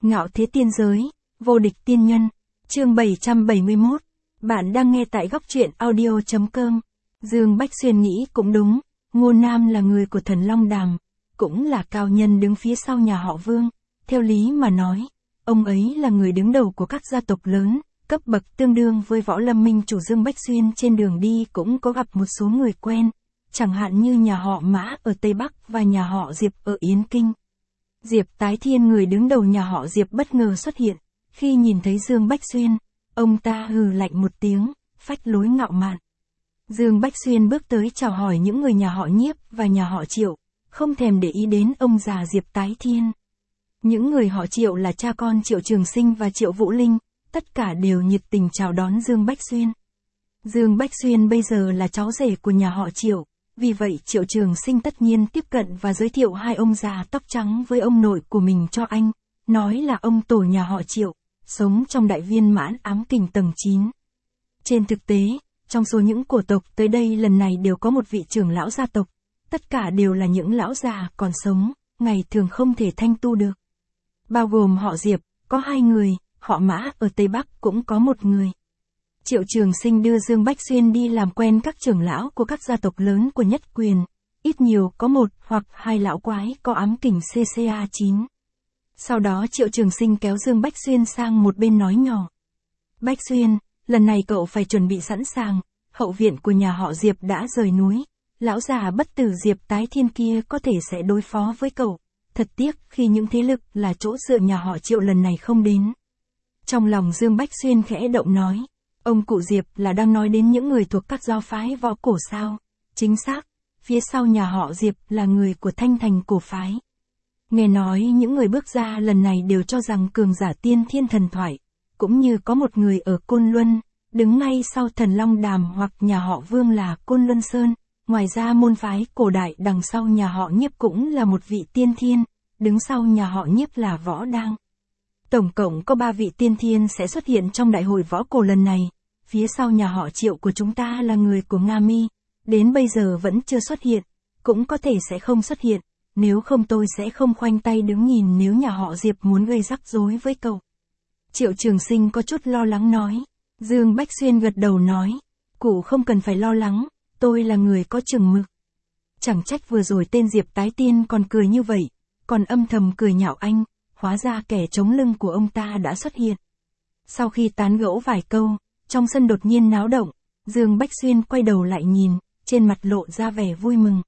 Ngạo thế tiên giới, vô địch tiên nhân. Chương 771. Bạn đang nghe tại góc truyện audio.com. Dương Bách Xuyên nghĩ cũng đúng, Ngô Nam là người của Thần Long Đàm, cũng là cao nhân đứng phía sau nhà họ Vương. Theo lý mà nói, ông ấy là người đứng đầu của các gia tộc lớn, cấp bậc tương đương với Võ Lâm Minh chủ. Dương Bách Xuyên trên đường đi cũng có gặp một số người quen, chẳng hạn như nhà họ Mã ở Tây Bắc và nhà họ Diệp ở Yến Kinh. Diệp Tái Thiên, người đứng đầu nhà họ Diệp, bất ngờ xuất hiện. Khi nhìn thấy Dương Bách Xuyên, ông ta hừ lạnh một tiếng, phách lối ngạo mạn. Dương Bách Xuyên bước tới chào hỏi những người nhà họ Nhiếp và nhà họ Triệu, không thèm để ý đến ông già Diệp Tái Thiên. Những người họ Triệu là cha con Triệu Trường Sinh và Triệu Vũ Linh, tất cả đều nhiệt tình chào đón Dương Bách Xuyên. Dương Bách Xuyên bây giờ là cháu rể của nhà họ Triệu, vì vậy Triệu Trường Sinh tất nhiên tiếp cận và giới thiệu hai ông già tóc trắng với ông nội của mình cho anh, nói là ông tổ nhà họ Triệu, sống trong đại viên mãn ám kình tầng 9. Trên thực tế, trong số những cổ tộc tới đây lần này đều có một vị trưởng lão gia tộc, tất cả đều là những lão già còn sống, ngày thường không thể thanh tu được. Bao gồm họ Diệp, có 2 người, họ Mã ở Tây Bắc cũng có 1 người. Triệu Trường Sinh đưa Dương Bách Xuyên đi làm quen các trưởng lão của các gia tộc lớn của Nhất Quyền, ít nhiều có 1 hoặc 2 lão quái có ám kình CCA 9. Sau đó Triệu Trường Sinh kéo Dương Bách Xuyên sang một bên nói nhỏ. Bách Xuyên, lần này cậu phải chuẩn bị sẵn sàng, hậu viện của nhà họ Diệp đã rời núi, lão già bất tử Diệp Tái Thiên kia có thể sẽ đối phó với cậu, thật tiếc khi những thế lực là chỗ dựa nhà họ Triệu lần này không đến. Trong lòng Dương Bách Xuyên khẽ động nói, ông cụ Diệp là đang nói đến những người thuộc các giáo phái võ cổ sao? Chính xác, phía sau nhà họ Diệp là người của Thanh Thành cổ phái. Nghe nói những người bước ra lần này đều cho rằng cường giả tiên thiên thần thoại, cũng như có một người ở Côn Luân, đứng ngay sau Thần Long Đàm hoặc nhà họ Vương là Côn Luân Sơn, ngoài ra môn phái cổ đại đằng sau nhà họ Nhiếp cũng là một vị tiên thiên, đứng sau nhà họ Nhiếp là Võ Đang. Tổng cộng có 3 vị tiên thiên sẽ xuất hiện trong đại hội võ cổ lần này, phía sau nhà họ Triệu của chúng ta là người của Nga Mi, đến bây giờ vẫn chưa xuất hiện, cũng có thể sẽ không xuất hiện. Nếu không tôi sẽ không khoanh tay đứng nhìn nếu nhà họ Diệp muốn gây rắc rối với cậu. Triệu Trường Sinh có chút lo lắng nói. Dương Bách Xuyên gật đầu nói. Cụ không cần phải lo lắng, tôi là người có chừng mực. Chẳng trách vừa rồi tên Diệp Tái Tiên còn cười như vậy, còn âm thầm cười nhạo anh, hóa ra kẻ chống lưng của ông ta đã xuất hiện. Sau khi tán gẫu vài câu, trong sân đột nhiên náo động, Dương Bách Xuyên quay đầu lại nhìn, trên mặt lộ ra vẻ vui mừng.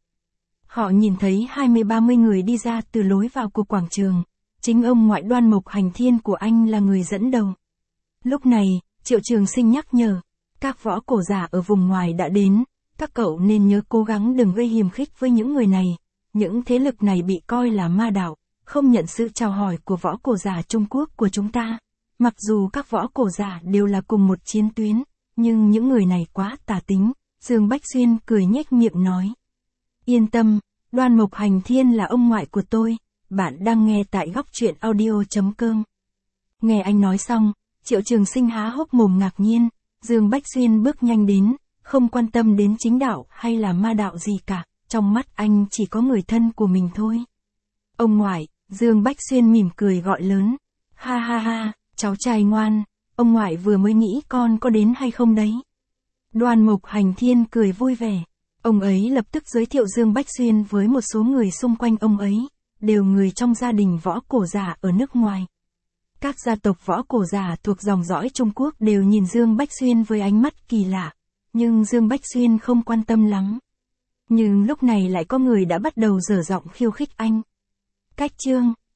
Họ nhìn thấy 20-30 người đi ra từ lối vào của quảng trường, chính ông ngoại Đoan Mộc Hành Thiên của anh là người dẫn đầu. Lúc này, Triệu Trường Sinh nhắc nhở, các võ cổ giả ở vùng ngoài đã đến, các cậu nên nhớ cố gắng đừng gây hiềm khích với những người này, những thế lực này bị coi là ma đạo, không nhận sự chào hỏi của võ cổ giả Trung Quốc của chúng ta. Mặc dù các võ cổ giả đều là cùng một chiến tuyến, nhưng những người này quá tà tính. Dương Bách Xuyên cười nhếch miệng nói. Yên tâm, Đoan Mộc Hành Thiên là ông ngoại của tôi, bạn đang nghe tại góc truyện audio.com. Nghe anh nói xong, Triệu Trường Sinh há hốc mồm ngạc nhiên, Dương Bách Xuyên bước nhanh đến, không quan tâm đến chính đạo hay là ma đạo gì cả, trong mắt anh chỉ có người thân của mình thôi. Ông ngoại, Dương Bách Xuyên mỉm cười gọi lớn, ha ha ha, cháu trai ngoan, ông ngoại vừa mới nghĩ con có đến hay không đấy. Đoan Mộc Hành Thiên cười vui vẻ. Ông ấy lập tức giới thiệu Dương Bách Xuyên với một số người xung quanh ông ấy, đều người trong gia đình võ cổ giả ở nước ngoài. Các gia tộc võ cổ giả thuộc dòng dõi Trung Quốc đều nhìn Dương Bách Xuyên với ánh mắt kỳ lạ, nhưng Dương Bách Xuyên không quan tâm lắm. Nhưng lúc này lại có người đã bắt đầu dở giọng khiêu khích anh. Cách chương